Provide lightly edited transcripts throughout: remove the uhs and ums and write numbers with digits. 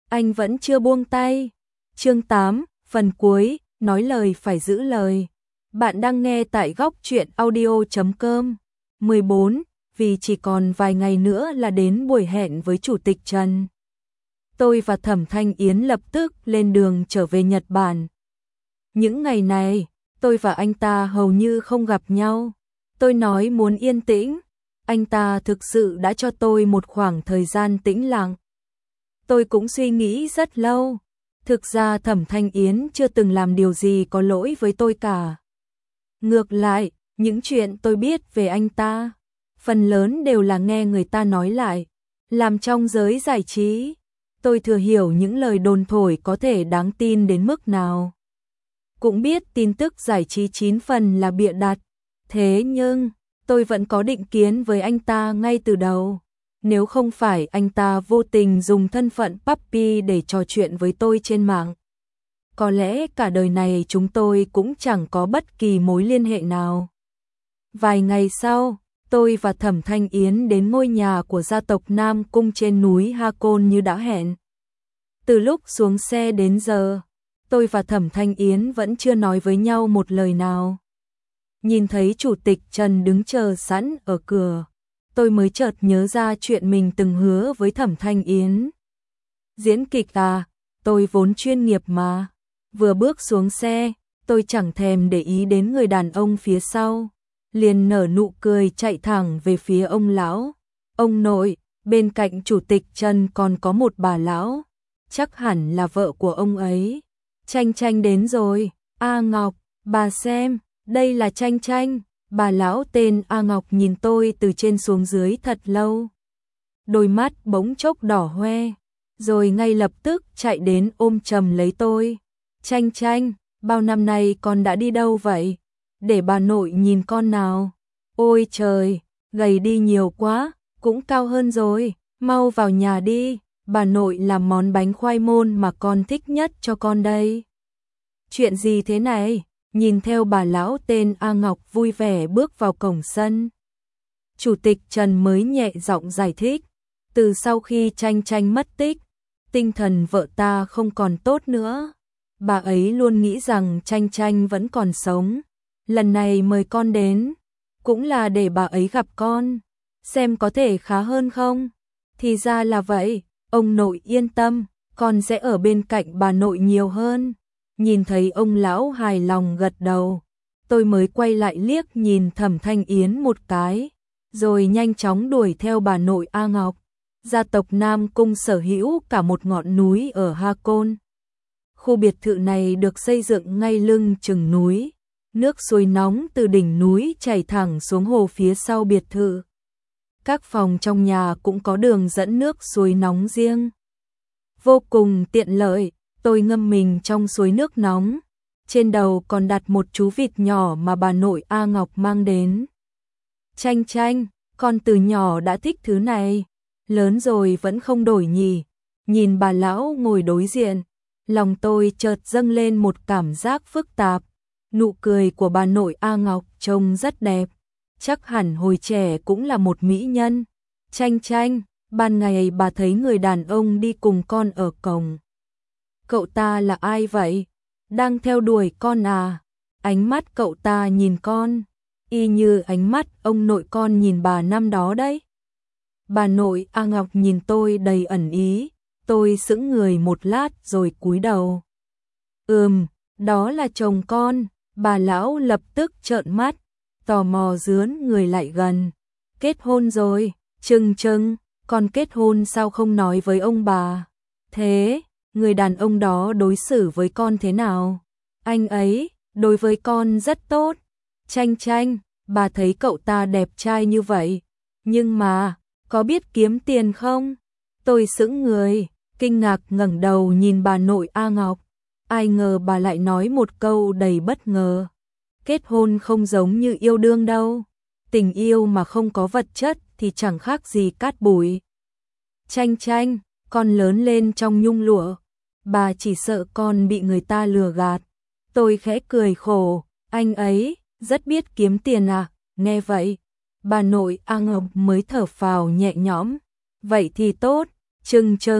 anh vẫn chưa buông tay. Chương 8, phần cuối, nói lời phải giữ lời. Bạn đang nghe tại góc truyện audio.com. 14, vì chỉ còn vài ngày nữa là đến buổi hẹn với Chủ tịch Trần. Tôi và Thẩm Thanh Yến lập tức lên đường trở về Nhật Bản. Những ngày này, tôi và anh ta hầu như không gặp nhau. Tôi nói muốn yên tĩnh, anh ta thực sự đã cho tôi một khoảng thời gian tĩnh lặng. Tôi cũng suy nghĩ rất lâu. Thực ra Thẩm Thanh Yến chưa từng làm điều gì có lỗi với tôi cả. Ngược lại, những chuyện tôi biết về anh ta, phần lớn đều là nghe người ta nói lại. Làm trong giới giải trí, tôi thừa hiểu những lời đồn thổi có thể đáng tin đến mức nào. Cũng biết tin tức giải trí 9 phần là bịa đặt. Thế nhưng, tôi vẫn có định kiến với anh ta ngay từ đầu. Nếu không phải anh ta vô tình dùng thân phận puppy để trò chuyện với tôi trên mạng, có lẽ cả đời này chúng tôi cũng chẳng có bất kỳ mối liên hệ nào. Vài ngày sau, tôi và Thẩm Thanh Yến đến ngôi nhà của gia tộc Nam Cung trên núi Hakone như đã hẹn. Từ lúc xuống xe đến giờ, tôi và Thẩm Thanh Yến vẫn chưa nói với nhau một lời nào. Nhìn thấy Chủ tịch Trần đứng chờ sẵn ở cửa, tôi mới chợt nhớ ra chuyện mình từng hứa với Thẩm Thanh Yến. Diễn kịch à, tôi vốn chuyên nghiệp mà. Vừa bước xuống xe, tôi chẳng thèm để ý đến người đàn ông phía sau, liền nở nụ cười chạy thẳng về phía ông lão. Ông nội, bên cạnh Chủ tịch Trần còn có một bà lão, chắc hẳn là vợ của ông ấy. Tranh Tranh đến rồi. A Ngọc, bà xem, đây là Tranh Tranh. Bà lão tên A Ngọc nhìn tôi từ trên xuống dưới thật lâu. Đôi mắt bỗng chốc đỏ hoe, rồi ngay lập tức chạy đến ôm chầm lấy tôi. Tranh Tranh, bao năm nay con đã đi đâu vậy? Để bà nội nhìn con nào. Ôi trời, gầy đi nhiều quá, cũng cao hơn rồi, mau vào nhà đi, bà nội làm món bánh khoai môn mà con thích nhất cho con đây. Chuyện gì thế này? Nhìn theo bà lão tên A Ngọc vui vẻ bước vào cổng sân. Chủ tịch Trần mới nhẹ giọng giải thích. Từ sau khi Tranh Tranh mất tích, tinh thần vợ ta không còn tốt nữa. Bà ấy luôn nghĩ rằng Tranh Tranh vẫn còn sống. Lần này mời con đến, cũng là để bà ấy gặp con, xem có thể khá hơn không. Thì ra là vậy, ông nội yên tâm, con sẽ ở bên cạnh bà nội nhiều hơn. Nhìn thấy ông lão hài lòng gật đầu, tôi mới quay lại liếc nhìn Thẩm Thanh Yến một cái, rồi nhanh chóng đuổi theo bà nội A Ngọc. Gia tộc Nam Cung sở hữu cả một ngọn núi ở Hakone. Khu biệt thự này được xây dựng ngay lưng chừng núi, nước suối nóng từ đỉnh núi chảy thẳng xuống hồ phía sau biệt thự. Các phòng trong nhà cũng có đường dẫn nước suối nóng riêng. Vô cùng tiện lợi. Tôi ngâm mình trong suối nước nóng, trên đầu còn đặt một chú vịt nhỏ mà bà nội A Ngọc mang đến. Tranh Tranh, con từ nhỏ đã thích thứ này, lớn rồi vẫn không đổi nhỉ. Nhìn bà lão ngồi đối diện, lòng tôi chợt dâng lên một cảm giác phức tạp. Nụ cười của bà nội A Ngọc trông rất đẹp, chắc hẳn hồi trẻ cũng là một mỹ nhân. Tranh Tranh, ban ngày bà thấy người đàn ông đi cùng con ở cổng. Cậu ta là ai vậy? Đang theo đuổi con à? Ánh mắt cậu ta nhìn con, y như ánh mắt ông nội con nhìn bà năm đó đấy. Bà nội A Ngọc nhìn tôi đầy ẩn ý, tôi sững người một lát rồi cúi đầu. Đó là chồng con. Bà lão lập tức trợn mắt, tò mò dướn người lại gần. Kết hôn rồi? Chừng, con kết hôn sao không nói với ông bà? Thế người đàn ông đó đối xử với con thế nào? Anh ấy đối với con rất tốt. Tranh Tranh, bà thấy cậu ta đẹp trai như vậy, nhưng mà có biết kiếm tiền không? Tôi sững người, kinh ngạc ngẩng đầu nhìn bà nội A Ngọc. Ai ngờ bà lại nói một câu đầy bất ngờ. Kết hôn không giống như yêu đương đâu. Tình yêu mà không có vật chất thì chẳng khác gì cát bụi. Tranh Tranh, con lớn lên trong nhung lụa, bà chỉ sợ con bị người ta lừa gạt. Tôi khẽ cười khổ, anh ấy rất biết kiếm tiền à? Nghe vậy, bà nội A Ngọc mới thở phào nhẹ nhõm. Vậy thì tốt. Chừng,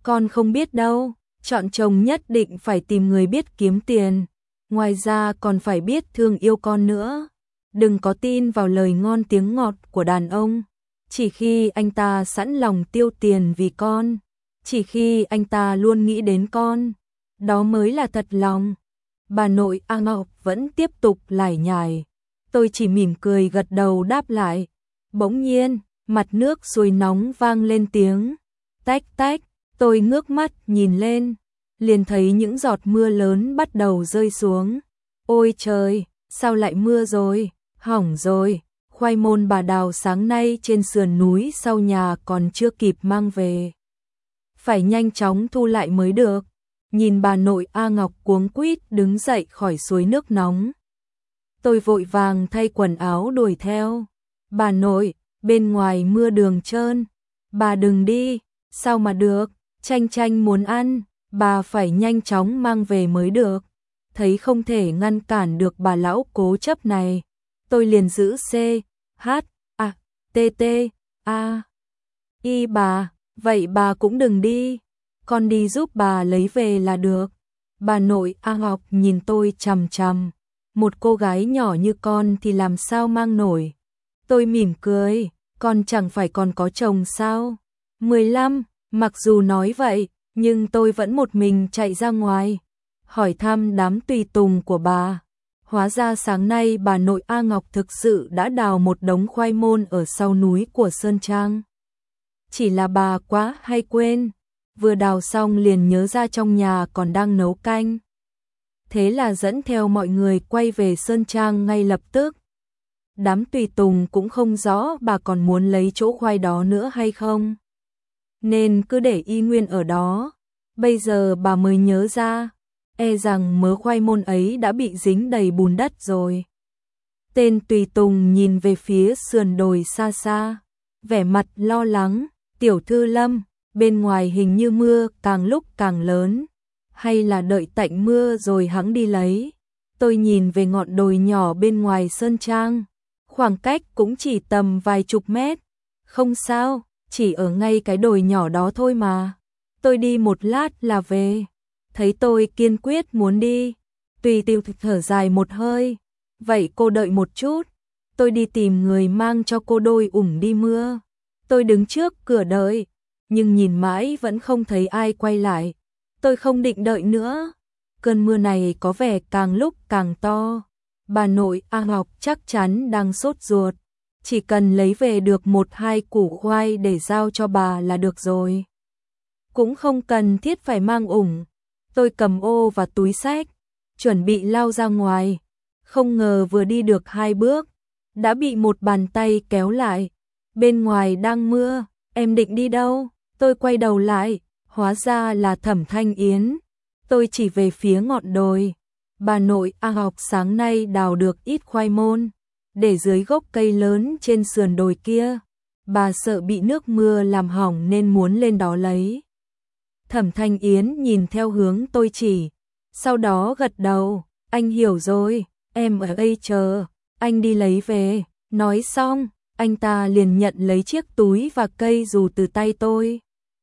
Con không biết đâu, chọn chồng nhất định phải tìm người biết kiếm tiền, ngoài ra còn phải biết thương yêu con nữa. Đừng có tin vào lời ngon tiếng ngọt của đàn ông, chỉ khi anh ta sẵn lòng tiêu tiền vì con, chỉ khi anh ta luôn nghĩ đến con, đó mới là thật lòng. Bà nội A Ngọc vẫn tiếp tục lải nhải, tôi chỉ mỉm cười gật đầu đáp lại. Bỗng nhiên, mặt nước sôi nóng vang lên tiếng tách tách, tôi ngước mắt nhìn lên, liền thấy những giọt mưa lớn bắt đầu rơi xuống. Ôi trời, sao lại mưa rồi, hỏng rồi, khoai môn bà đào sáng nay trên sườn núi sau nhà còn chưa kịp mang về. Phải nhanh chóng thu lại mới được. Nhìn bà nội A Ngọc cuống quýt đứng dậy khỏi suối nước nóng. Tôi vội vàng thay quần áo đuổi theo. Bà nội, bên ngoài mưa đường trơn, bà đừng đi, sao mà được, Chanh Chanh muốn ăn, bà phải nhanh chóng mang về mới được. Thấy không thể ngăn cản được bà lão cố chấp này, tôi liền giữ C, H, A, T, T, A, I bà, vậy bà cũng đừng đi, con đi giúp bà lấy về là được. Bà nội A Ngọc nhìn tôi chằm chằm, một cô gái nhỏ như con thì làm sao mang nổi. Tôi mỉm cười, con chẳng phải còn có chồng sao? 15, mặc dù nói vậy, nhưng tôi vẫn một mình chạy ra ngoài, hỏi thăm đám tùy tùng của bà. Hóa ra sáng nay bà nội A Ngọc thực sự đã đào một đống khoai môn ở sau núi của Sơn Trang. Chỉ là bà quá hay quên, vừa đào xong liền nhớ ra trong nhà còn đang nấu canh. Thế là dẫn theo mọi người quay về Sơn Trang ngay lập tức. Đám tùy tùng cũng không rõ bà còn muốn lấy chỗ khoai đó nữa hay không, nên cứ để y nguyên ở đó. Bây giờ bà mới nhớ ra, e rằng mớ khoai môn ấy đã bị dính đầy bùn đất rồi. Tên tùy tùng nhìn về phía sườn đồi xa xa, vẻ mặt lo lắng. Tiểu thư Lâm, bên ngoài hình như mưa càng lúc càng lớn, hay là đợi tạnh mưa rồi hẵng đi lấy. Tôi nhìn về ngọn đồi nhỏ bên ngoài Sơn Trang, khoảng cách cũng chỉ tầm vài chục mét. Không sao, chỉ ở ngay cái đồi nhỏ đó thôi mà. Tôi đi một lát là về. Thấy tôi kiên quyết muốn đi, Tùy Tiêu thở dài một hơi. Vậy cô đợi một chút, tôi đi tìm người mang cho cô đôi ủng đi mưa. Tôi đứng trước cửa đợi, nhưng nhìn mãi vẫn không thấy ai quay lại. Tôi không định đợi nữa. Cơn mưa này có vẻ càng lúc càng to. Bà nội A Ngọc chắc chắn đang sốt ruột. Chỉ cần lấy về được 1-2 củ khoai để giao cho bà là được rồi. Cũng không cần thiết phải mang ủng. Tôi cầm ô và túi xách, chuẩn bị lao ra ngoài. Không ngờ vừa đi được 2 bước, đã bị một bàn tay kéo lại. Bên ngoài đang mưa, em định đi đâu? Tôi quay đầu lại, hóa ra là Thẩm Thanh Yến. Tôi chỉ về phía ngọn đồi. Bà nội A Ngọc sáng nay đào được ít khoai môn, để dưới gốc cây lớn trên sườn đồi kia. Bà sợ bị nước mưa làm hỏng nên muốn lên đó lấy. Thẩm Thanh Yến nhìn theo hướng tôi chỉ, sau đó gật đầu. Anh hiểu rồi, em ở đây chờ, anh đi lấy về. Nói xong, anh ta liền nhận lấy chiếc túi và cây dù từ tay tôi,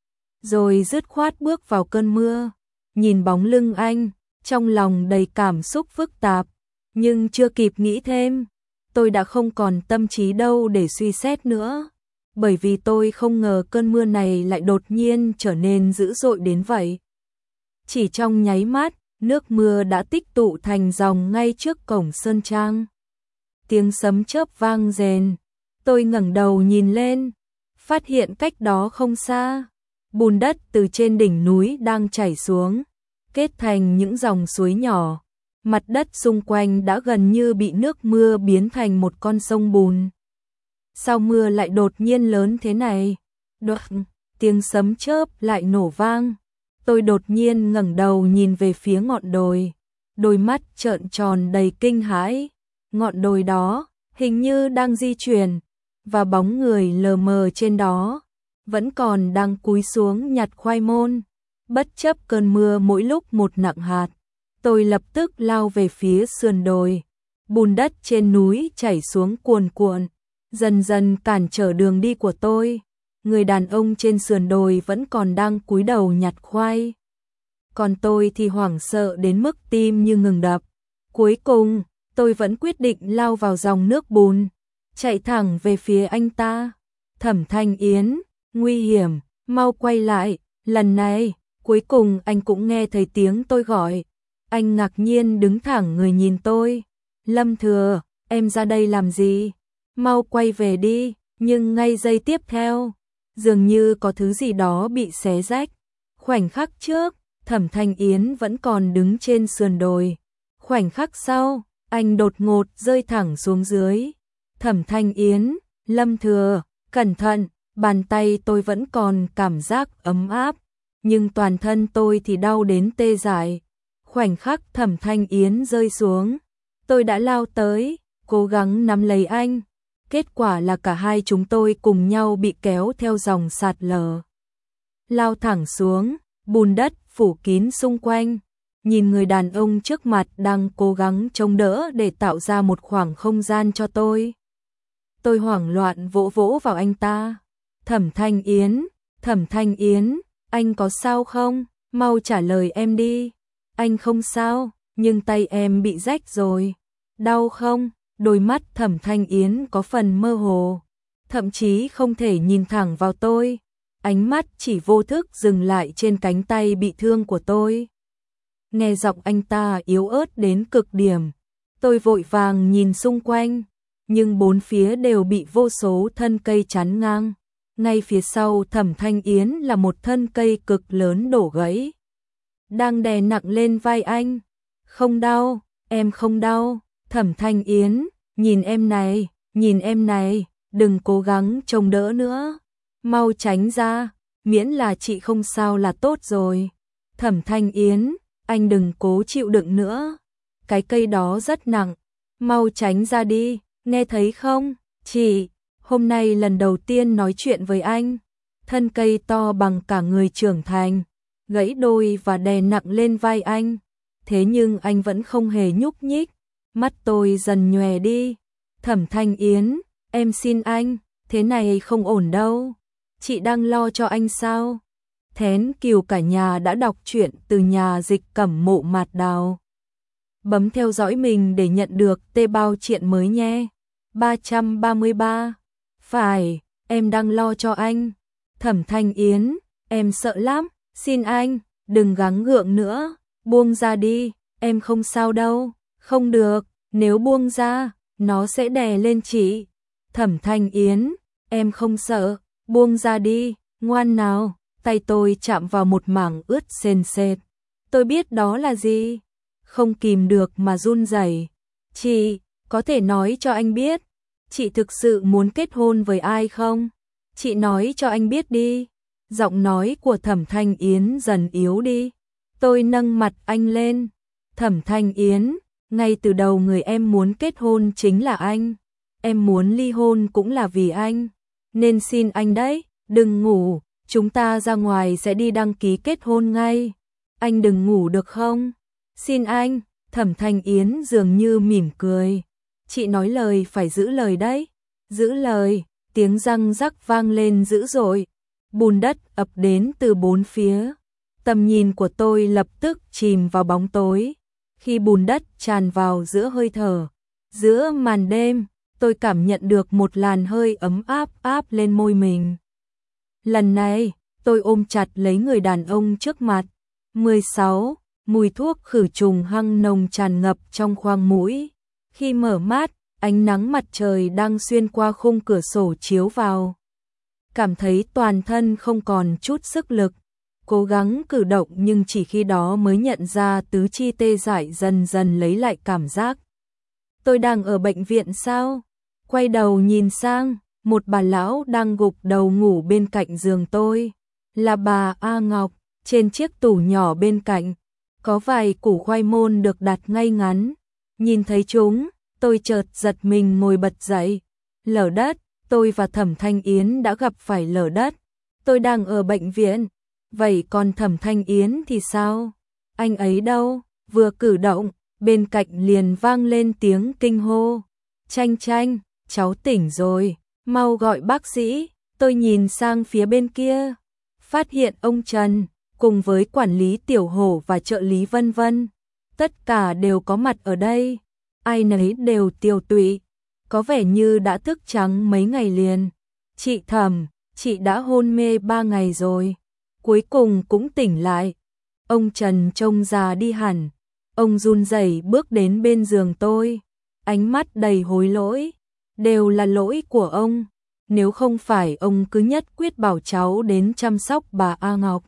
rồi dứt khoát bước vào cơn mưa. Nhìn bóng lưng anh, trong lòng đầy cảm xúc phức tạp, nhưng chưa kịp nghĩ thêm, tôi đã không còn tâm trí đâu để suy xét nữa, bởi vì tôi không ngờ cơn mưa này lại đột nhiên trở nên dữ dội đến vậy. Chỉ trong nháy mắt, nước mưa đã tích tụ thành dòng ngay trước cổng Sơn Trang. Tiếng sấm chớp vang rền, tôi ngẩng đầu nhìn lên, phát hiện cách đó không xa, bùn đất từ trên đỉnh núi đang chảy xuống, kết thành những dòng suối nhỏ. Mặt đất xung quanh đã gần như bị nước mưa biến thành một con sông bùn. Sao mưa lại đột nhiên lớn thế này? Đột, tiếng sấm chớp lại nổ vang. Tôi đột nhiên ngẩng đầu nhìn về phía ngọn đồi, đôi mắt trợn tròn đầy kinh hãi. Ngọn đồi đó hình như đang di chuyển, và bóng người lờ mờ trên đó vẫn còn đang cúi xuống nhặt khoai môn. Bất chấp cơn mưa mỗi lúc một nặng hạt, tôi lập tức lao về phía sườn đồi. Bùn đất trên núi chảy xuống cuồn cuộn, dần dần cản trở đường đi của tôi. người đàn ông trên sườn đồi vẫn còn đang cúi đầu nhặt khoai. Còn tôi thì hoảng sợ đến mức tim như ngừng đập. Cuối cùng, tôi vẫn quyết định lao vào dòng nước bùn, chạy thẳng về phía anh ta. Thẩm Thanh Yến, nguy hiểm, mau quay lại, lần này, cuối cùng anh cũng nghe thấy tiếng tôi gọi. Anh ngạc nhiên đứng thẳng người nhìn tôi. Lâm Thừa, em ra đây làm gì? Mau quay về đi, nhưng ngay giây tiếp theo, dường như có thứ gì đó bị xé rách. Khoảnh khắc trước, Thẩm Thanh Yến vẫn còn đứng trên sườn đồi. Khoảnh khắc sau, anh đột ngột rơi thẳng xuống dưới. Thẩm Thanh Yến, Lâm Thừa, cẩn thận, bàn tay tôi vẫn còn cảm giác ấm áp, nhưng toàn thân tôi thì đau đến tê dại. Khoảnh khắc Thẩm Thanh Yến rơi xuống, tôi đã lao tới, cố gắng nắm lấy anh. Kết quả là cả hai chúng tôi cùng nhau bị kéo theo dòng sạt lở. Lao thẳng xuống, bùn đất phủ kín xung quanh. Nhìn người đàn ông trước mặt đang cố gắng chống đỡ để tạo ra một khoảng không gian cho tôi. Tôi hoảng loạn vỗ vỗ vào anh ta. Thẩm Thanh Yến, anh có sao không? Mau trả lời em đi. Anh không sao, nhưng tay em bị rách rồi. Đau không? Đôi mắt Thẩm Thanh Yến có phần mơ hồ, thậm chí không thể nhìn thẳng vào tôi. Ánh mắt chỉ vô thức dừng lại trên cánh tay bị thương của tôi. Nghe giọng anh ta yếu ớt đến cực điểm, tôi vội vàng nhìn xung quanh, nhưng bốn phía đều bị vô số thân cây chắn ngang. Ngay phía sau Thẩm Thanh Yến là một thân cây cực lớn đổ gãy, đang đè nặng lên vai anh. Không đau, em không đau. Thẩm Thanh Yến, nhìn em này, đừng cố gắng chống đỡ nữa. Mau tránh ra, miễn là chị không sao là tốt rồi. Thẩm Thanh Yến, anh đừng cố chịu đựng nữa. Cái cây đó rất nặng, mau tránh ra đi, nghe thấy không? Chị, hôm nay lần đầu tiên nói chuyện với anh. Thân cây to bằng cả người trưởng thành, gãy đôi và đè nặng lên vai anh. Thế nhưng anh vẫn không hề nhúc nhích. Mắt tôi dần nhòe đi. Thẩm Thanh Yến, em xin anh, thế này không ổn đâu. Chị đang lo cho anh sao? Thén Kiều cả nhà đã đọc truyện từ nhà dịch Cẩm Mộ Mạt Đào. Bấm theo dõi mình để nhận được tê bao truyện mới nhé. 333. Phải, em đang lo cho anh. Thẩm Thanh Yến, em sợ lắm, xin anh, đừng gắng gượng nữa, buông ra đi, em không sao đâu. Không được, nếu buông ra, nó sẽ đè lên chị. Thẩm Thanh Yến, em không sợ, buông ra đi, ngoan nào. Tay tôi chạm vào một mảng ướt sền sệt. Tôi biết đó là gì, không kìm được mà run rẩy. Chị, có thể nói cho anh biết, chị thực sự muốn kết hôn với ai không? Chị nói cho anh biết đi. Giọng nói của Thẩm Thanh Yến dần yếu đi. Tôi nâng mặt anh lên. Thẩm Thanh Yến, ngay từ đầu người em muốn kết hôn chính là anh. Em muốn ly hôn cũng là vì anh. Nên xin anh đấy, đừng ngủ, chúng ta ra ngoài sẽ đi đăng ký kết hôn ngay. Anh đừng ngủ được không? Xin anh. Thẩm Thanh Yến dường như mỉm cười. Chị nói lời phải giữ lời đấy. Giữ lời, tiếng răng rắc vang lên dữ dội. Bùn đất ập đến từ bốn phía. Tầm nhìn của tôi lập tức chìm vào bóng tối. Khi bùn đất tràn vào giữa hơi thở, giữa màn đêm, tôi cảm nhận được một làn hơi ấm áp áp lên môi mình. Lần này, tôi ôm chặt lấy người đàn ông trước mặt. 16. Mùi thuốc khử trùng hăng nồng tràn ngập trong khoang mũi. Khi mở mắt, ánh nắng mặt trời đang xuyên qua khung cửa sổ chiếu vào. Cảm thấy toàn thân không còn chút sức lực. Cố gắng cử động nhưng chỉ khi đó mới nhận ra tứ chi tê dại dần dần lấy lại cảm giác. Tôi đang ở bệnh viện sao? Quay đầu nhìn sang, một bà lão đang gục đầu ngủ bên cạnh giường tôi. Là bà A Ngọc, trên chiếc tủ nhỏ bên cạnh, có vài củ khoai môn được đặt ngay ngắn. Nhìn thấy chúng, tôi chợt giật mình ngồi bật dậy. Lở đất, tôi và Thẩm Thanh Yến đã gặp phải lở đất. Tôi đang ở bệnh viện. Vậy còn Thẩm Thanh Yến thì sao? Anh ấy đâu? Vừa cử động, bên cạnh liền vang lên tiếng kinh hô. Chanh chanh, cháu tỉnh rồi, mau gọi bác sĩ. Tôi nhìn sang phía bên kia, phát hiện ông Trần, cùng với quản lý Tiểu Hổ và trợ lý Vân Vân, tất cả đều có mặt ở đây, ai nấy đều tiều tụy, có vẻ như đã thức trắng mấy ngày liền. Chị Thẩm, chị đã hôn mê 3 ngày rồi, cuối cùng cũng tỉnh lại. Ông Trần trông già đi hẳn, ông run rẩy bước đến bên giường tôi, ánh mắt đầy hối lỗi, đều là lỗi của ông, nếu không phải ông cứ nhất quyết bảo cháu đến chăm sóc bà A Ngọc,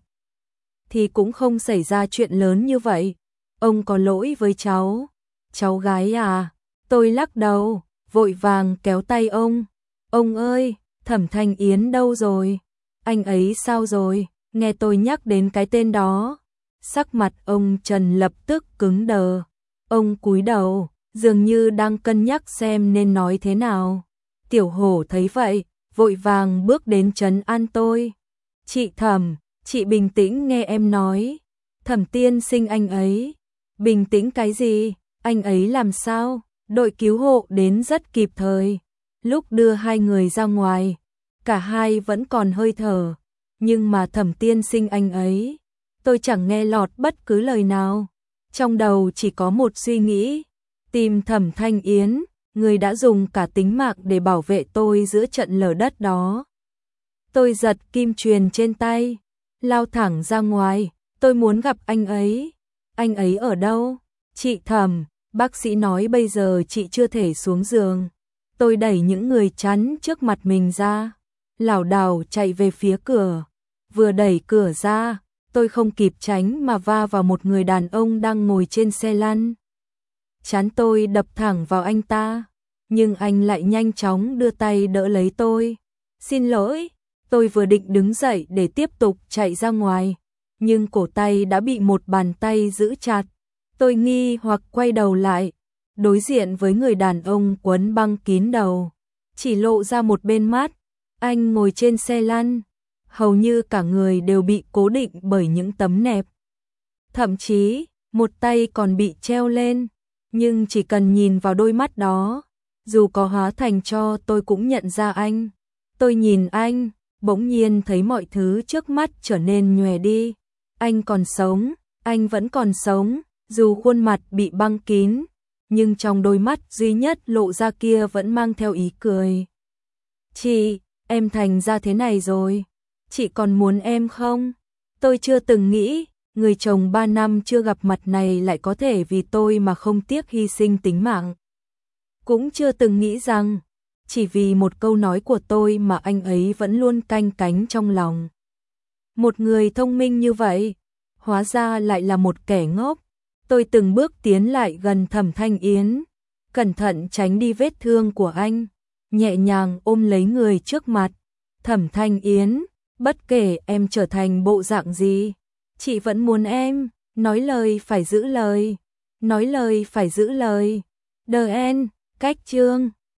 thì cũng không xảy ra chuyện lớn như vậy, ông có lỗi với cháu. Cháu gái à, tôi lắc đầu, vội vàng kéo tay ông ơi, Thẩm Thanh Yến đâu rồi, anh ấy sao rồi, nghe tôi nhắc đến cái tên đó. Sắc mặt ông Trần lập tức cứng đờ, ông cúi đầu, dường như đang cân nhắc xem nên nói thế nào. Tiểu Hổ thấy vậy, vội vàng bước đến trấn an tôi. Chị Thẩm, chị bình tĩnh nghe em nói. Thẩm tiên sinh anh ấy. Bình tĩnh cái gì, anh ấy làm sao? Đội cứu hộ đến rất kịp thời. Lúc đưa hai người ra ngoài, cả hai vẫn còn hơi thở. Nhưng mà Thẩm tiên sinh anh ấy, tôi chẳng nghe lọt bất cứ lời nào. Trong đầu chỉ có một suy nghĩ, tìm Thẩm Thanh Yến, người đã dùng cả tính mạng để bảo vệ tôi giữa trận lở đất đó. Tôi giật kim chuyền trên tay, lao thẳng ra ngoài, tôi muốn gặp anh ấy. Anh ấy ở đâu? Chị Thẩm, bác sĩ nói bây giờ chị chưa thể xuống giường. Tôi đẩy những người chắn trước mặt mình ra, lảo đảo chạy về phía cửa. Vừa đẩy cửa ra, tôi không kịp tránh mà va vào một người đàn ông đang ngồi trên xe lăn. Trán tôi đập thẳng vào anh ta, nhưng anh lại nhanh chóng đưa tay đỡ lấy tôi. Xin lỗi, tôi vừa định đứng dậy để tiếp tục chạy ra ngoài, nhưng cổ tay đã bị một bàn tay giữ chặt. Tôi nghi hoặc quay đầu lại, đối diện với người đàn ông quấn băng kín đầu, chỉ lộ ra một bên mắt. Anh ngồi trên xe lăn, hầu như cả người đều bị cố định bởi những tấm nẹp. Thậm chí, một tay còn bị treo lên, nhưng chỉ cần nhìn vào đôi mắt đó, dù có hóa thành tro tôi cũng nhận ra anh. Tôi nhìn anh, bỗng nhiên thấy mọi thứ trước mắt trở nên nhòe đi. Anh còn sống, anh vẫn còn sống, dù khuôn mặt bị băng kín, nhưng trong đôi mắt duy nhất lộ ra kia vẫn mang theo ý cười. Chị, em thành ra thế này rồi, chị còn muốn em không? Tôi chưa từng nghĩ, người chồng 3 năm chưa gặp mặt này lại có thể vì tôi mà không tiếc hy sinh tính mạng. Cũng chưa từng nghĩ rằng, chỉ vì một câu nói của tôi mà anh ấy vẫn luôn canh cánh trong lòng. Một người thông minh như vậy, hóa ra lại là một kẻ ngốc. Tôi từng bước tiến lại gần Thẩm Thanh Yến, cẩn thận tránh đi vết thương của anh, nhẹ nhàng ôm lấy người trước mặt. Thẩm Thanh Yến, bất kể em trở thành bộ dạng gì, chị vẫn muốn em, nói lời phải giữ lời, nói lời phải giữ lời. The end, cách chương.